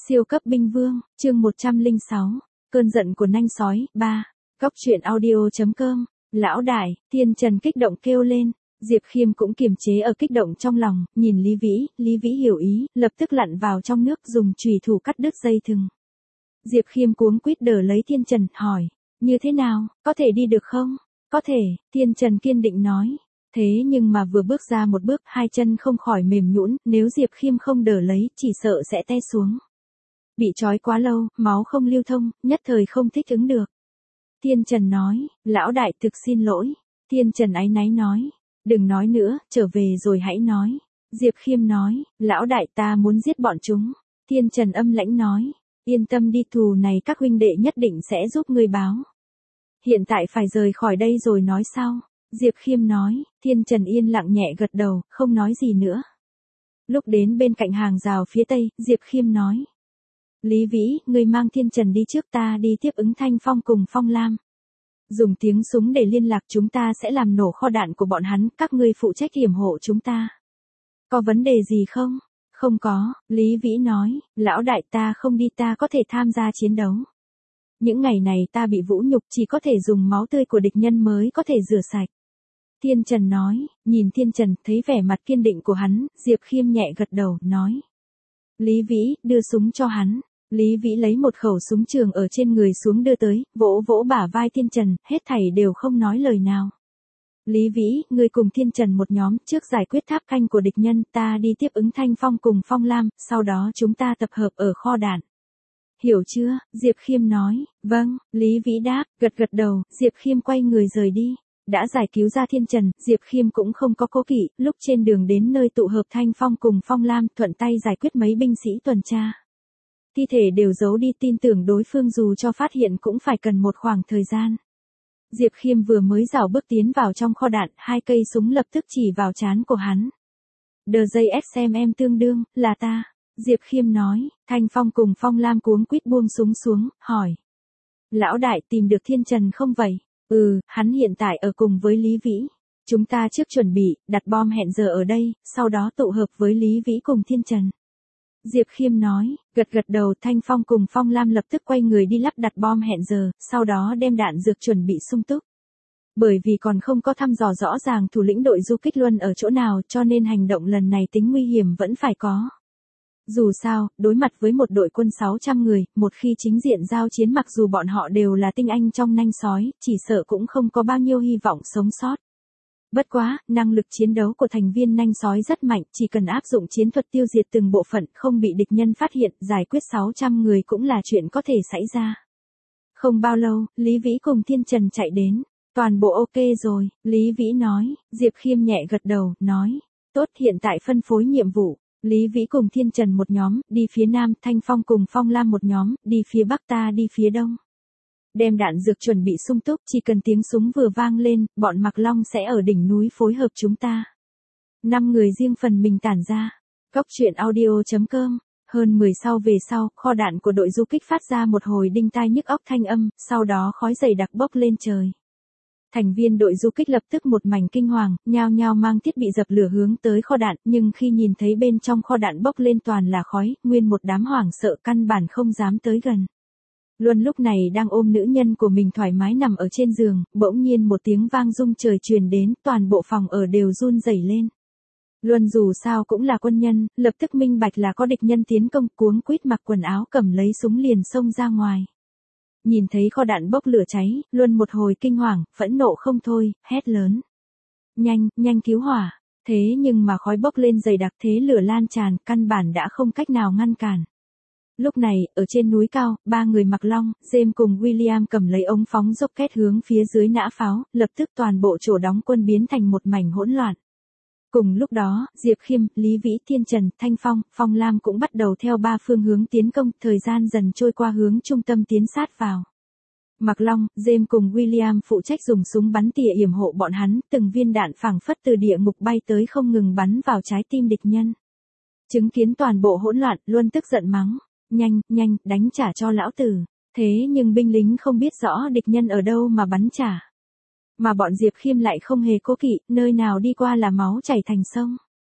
Siêu cấp binh vương, chương 106, cơn giận của nanh sói, 3, Góc truyện audio.com, lão đại, Thiên Trần kích động kêu lên, Diệp Khiêm cũng kiềm chế ở kích động trong lòng, nhìn Lý Vĩ hiểu ý, lập tức lặn vào trong nước dùng chùy thủ cắt đứt dây thừng. Diệp Khiêm cuống quýt đỡ lấy Thiên Trần, hỏi, như thế nào, có thể đi được không? Có thể, Thiên Trần kiên định nói. Thế nhưng mà vừa bước ra một bước, hai chân không khỏi mềm nhũn, nếu Diệp Khiêm không đỡ lấy, chỉ sợ sẽ té xuống. Bị trói quá lâu, máu không lưu thông, nhất thời không thích ứng được. Thiên Trần nói, lão đại thực xin lỗi. Thiên Trần áy náy nói, đừng nói nữa, trở về rồi hãy nói. Diệp Khiêm nói, lão đại ta muốn giết bọn chúng. Thiên Trần âm lãnh nói, yên tâm đi, thù này các huynh đệ nhất định sẽ giúp ngươi báo. Hiện tại phải rời khỏi đây rồi nói sau. Diệp Khiêm nói, Thiên Trần yên lặng nhẹ gật đầu, không nói gì nữa. Lúc đến bên cạnh hàng rào phía tây, Diệp Khiêm nói, Lý Vĩ, ngươi mang Thiên Trần đi trước, ta đi tiếp ứng Thanh Phong cùng Phong Lam. Dùng tiếng súng để liên lạc, chúng ta sẽ làm nổ kho đạn của bọn hắn, các ngươi phụ trách yểm hộ chúng ta. Có vấn đề gì không? Không có, Lý Vĩ nói, lão đại ta không đi, ta có thể tham gia chiến đấu. Những ngày này ta bị vũ nhục, chỉ có thể dùng máu tươi của địch nhân mới có thể rửa sạch. Thiên Trần nói, nhìn Thiên Trần, thấy vẻ mặt kiên định của hắn, Diệp Khiêm nhẹ gật đầu, nói. Lý Vĩ, đưa súng cho hắn. Lý Vĩ lấy một khẩu súng trường ở trên người xuống đưa tới, vỗ vỗ bả vai Thiên Trần, hết thảy đều không nói lời nào. Lý Vĩ, ngươi cùng Thiên Trần một nhóm, trước giải quyết tháp canh của địch nhân, ta đi tiếp ứng Thanh Phong cùng Phong Lam, sau đó chúng ta tập hợp ở kho đạn. Hiểu chưa? Diệp Khiêm nói, vâng, Lý Vĩ đáp, gật gật đầu, Diệp Khiêm quay người rời đi. Đã giải cứu ra Thiên Trần, Diệp Khiêm cũng không có cố kỵ, lúc trên đường đến nơi tụ hợp Thanh Phong cùng Phong Lam, thuận tay giải quyết mấy binh sĩ tuần tra. Thi thể đều giấu đi, tin tưởng đối phương dù cho phát hiện cũng phải cần một khoảng thời gian. Diệp Khiêm vừa mới rảo bước tiến vào trong kho đạn, hai cây súng lập tức chỉ vào trán của hắn. DJSMM tương đương, là ta. Diệp Khiêm nói, Thanh Phong cùng Phong Lam cuống quýt buông súng xuống, hỏi. Lão đại tìm được Thiên Trần không vậy? Hắn hiện tại ở cùng với Lý Vĩ. Chúng ta trước chuẩn bị, đặt bom hẹn giờ ở đây, sau đó tụ hợp với Lý Vĩ cùng Thiên Trần. Diệp Khiêm nói, gật gật đầu. Thanh Phong cùng Phong Lam lập tức quay người đi lắp đặt bom hẹn giờ, sau đó đem đạn dược chuẩn bị sung túc. Bởi vì còn không có thăm dò rõ ràng thủ lĩnh đội du kích Luân ở chỗ nào, cho nên hành động lần này tính nguy hiểm vẫn phải có. Dù sao, đối mặt với một đội quân 600 người, một khi chính diện giao chiến, mặc dù bọn họ đều là tinh anh trong nanh sói, chỉ sợ cũng không có bao nhiêu hy vọng sống sót. Bất quá, năng lực chiến đấu của thành viên nanh sói rất mạnh, chỉ cần áp dụng chiến thuật tiêu diệt từng bộ phận, không bị địch nhân phát hiện, giải quyết 600 người cũng là chuyện có thể xảy ra. Không bao lâu, Lý Vĩ cùng Thiên Trần chạy đến. Toàn bộ ok rồi, Lý Vĩ nói. Diệp Khiêm nhẹ gật đầu, nói. Tốt, hiện tại phân phối nhiệm vụ. Lý Vĩ cùng Thiên Trần một nhóm, đi phía nam, Thanh Phong cùng Phong Lam một nhóm, đi phía bắc, ta đi phía đông. Đem đạn dược chuẩn bị sung túc, chỉ cần tiếng súng vừa vang lên, bọn Mặc Long sẽ ở đỉnh núi phối hợp chúng ta. 5 người riêng phần mình tản ra. Góc truyện audio.com. Hơn 10 sau về sau, kho đạn của đội du kích phát ra một hồi đinh tai nhức óc thanh âm, sau đó khói dày đặc bốc lên trời. Thành viên đội du kích lập tức một mảnh kinh hoàng, nhao nhao mang thiết bị dập lửa hướng tới kho đạn, nhưng khi nhìn thấy bên trong kho đạn bốc lên toàn là khói, nguyên một đám hoảng sợ căn bản không dám tới gần. Luân lúc này đang ôm nữ nhân của mình thoải mái nằm ở trên giường, bỗng nhiên một tiếng vang rung trời truyền đến, toàn bộ phòng ở đều run rẩy lên. Luân dù sao cũng là quân nhân, lập tức minh bạch là có địch nhân tiến công, cuống quýt mặc quần áo cầm lấy súng liền xông ra ngoài. Nhìn thấy kho đạn bốc lửa cháy, Luân một hồi kinh hoàng, phẫn nộ không thôi, hét lớn. Nhanh cứu hỏa. Thế nhưng mà khói bốc lên dày đặc, thế lửa lan tràn, căn bản đã không cách nào ngăn cản. Lúc này, ở trên núi cao, 3 người Mặc Long, James cùng William cầm lấy ống phóng rocket hướng phía dưới nã pháo, lập tức toàn bộ chỗ đóng quân biến thành một mảnh hỗn loạn. Cùng lúc đó, Diệp Khiêm, Lý Vĩ, Thiên Trần, Thanh Phong, Phong Lam cũng bắt đầu theo 3 phương hướng tiến công, thời gian dần trôi qua hướng trung tâm tiến sát vào. Mặc Long, James cùng William phụ trách dùng súng bắn tỉa yểm hộ bọn hắn, từng viên đạn phảng phất từ địa ngục bay tới không ngừng bắn vào trái tim địch nhân. Chứng kiến toàn bộ hỗn loạn, Luân tức giận mắng. Nhanh, đánh trả cho lão tử. Thế nhưng binh lính không biết rõ địch nhân ở đâu mà bắn trả. Mà bọn Diệp Khiêm lại không hề cố kỵ, nơi nào đi qua là máu chảy thành sông.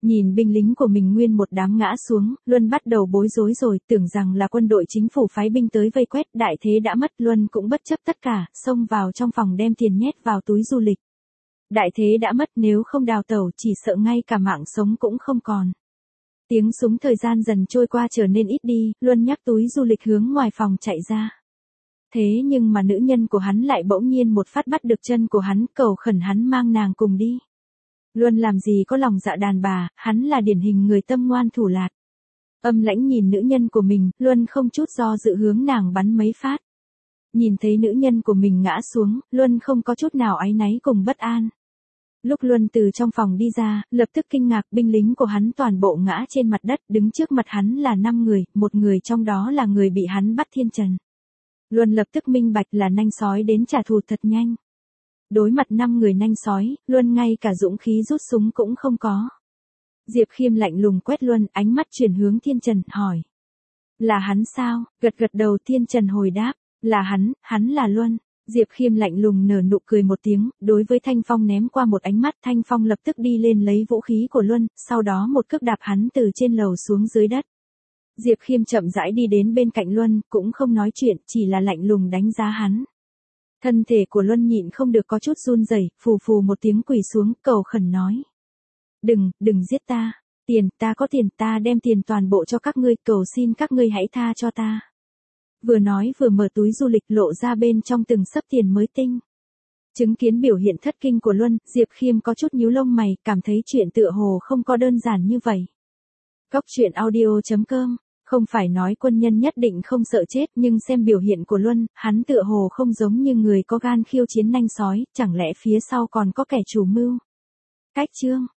Nhìn binh lính của mình nguyên một đám ngã xuống, Luân bắt đầu bối rối rồi, tưởng rằng là quân đội chính phủ phái binh tới vây quét, đại thế đã mất, Luân cũng bất chấp tất cả, xông vào trong phòng đem tiền nhét vào túi du lịch. Đại thế đã mất, nếu không đào tẩu chỉ sợ ngay cả mạng sống cũng không còn. Tiếng súng thời gian dần trôi qua trở nên ít đi, Luân nhắc túi du lịch hướng ngoài phòng chạy ra. Thế nhưng mà nữ nhân của hắn lại bỗng nhiên một phát bắt được chân của hắn, cầu khẩn hắn mang nàng cùng đi. Luân làm gì có lòng dạ đàn bà, hắn là điển hình người tâm ngoan thủ lạt. Âm lãnh nhìn nữ nhân của mình, Luân không chút do dự hướng nàng bắn mấy phát. Nhìn thấy nữ nhân của mình ngã xuống, Luân không có chút nào áy náy cùng bất an. Lúc Luân từ trong phòng đi ra, lập tức kinh ngạc, binh lính của hắn toàn bộ ngã trên mặt đất, đứng trước mặt hắn là 5 người, một người trong đó là người bị hắn bắt Thiên Trần. Luân lập tức minh bạch là nanh sói đến trả thù thật nhanh. Đối mặt 5 người nanh sói, Luân ngay cả dũng khí rút súng cũng không có. Diệp Khiêm lạnh lùng quét Luân, ánh mắt chuyển hướng Thiên Trần, hỏi. Là hắn sao? Gật gật đầu, Thiên Trần hồi đáp. Là hắn là Luân. Diệp Khiêm lạnh lùng nở nụ cười một tiếng, đối với Thanh Phong ném qua một ánh mắt, Thanh Phong lập tức đi lên lấy vũ khí của Luân, sau đó một cước đạp hắn từ trên lầu xuống dưới đất. Diệp Khiêm chậm rãi đi đến bên cạnh Luân, cũng không nói chuyện, chỉ là lạnh lùng đánh giá hắn. Thân thể của Luân nhịn không được có chút run rẩy, phù phù một tiếng quỳ xuống, cầu khẩn nói. Đừng giết ta. Ta có tiền, ta đem tiền toàn bộ cho các ngươi, cầu xin các ngươi hãy tha cho ta. Vừa nói vừa mở túi du lịch lộ ra bên trong từng xấp tiền mới tinh. Chứng kiến biểu hiện thất kinh của Luân, Diệp Khiêm có chút nhíu lông mày, cảm thấy chuyện tựa hồ không có đơn giản như vậy. Cóc truyện audio.com. Không phải nói quân nhân nhất định không sợ chết, nhưng xem biểu hiện của Luân, hắn tựa hồ không giống như người có gan khiêu chiến nanh sói, chẳng lẽ phía sau còn có kẻ chủ mưu. Cách chương.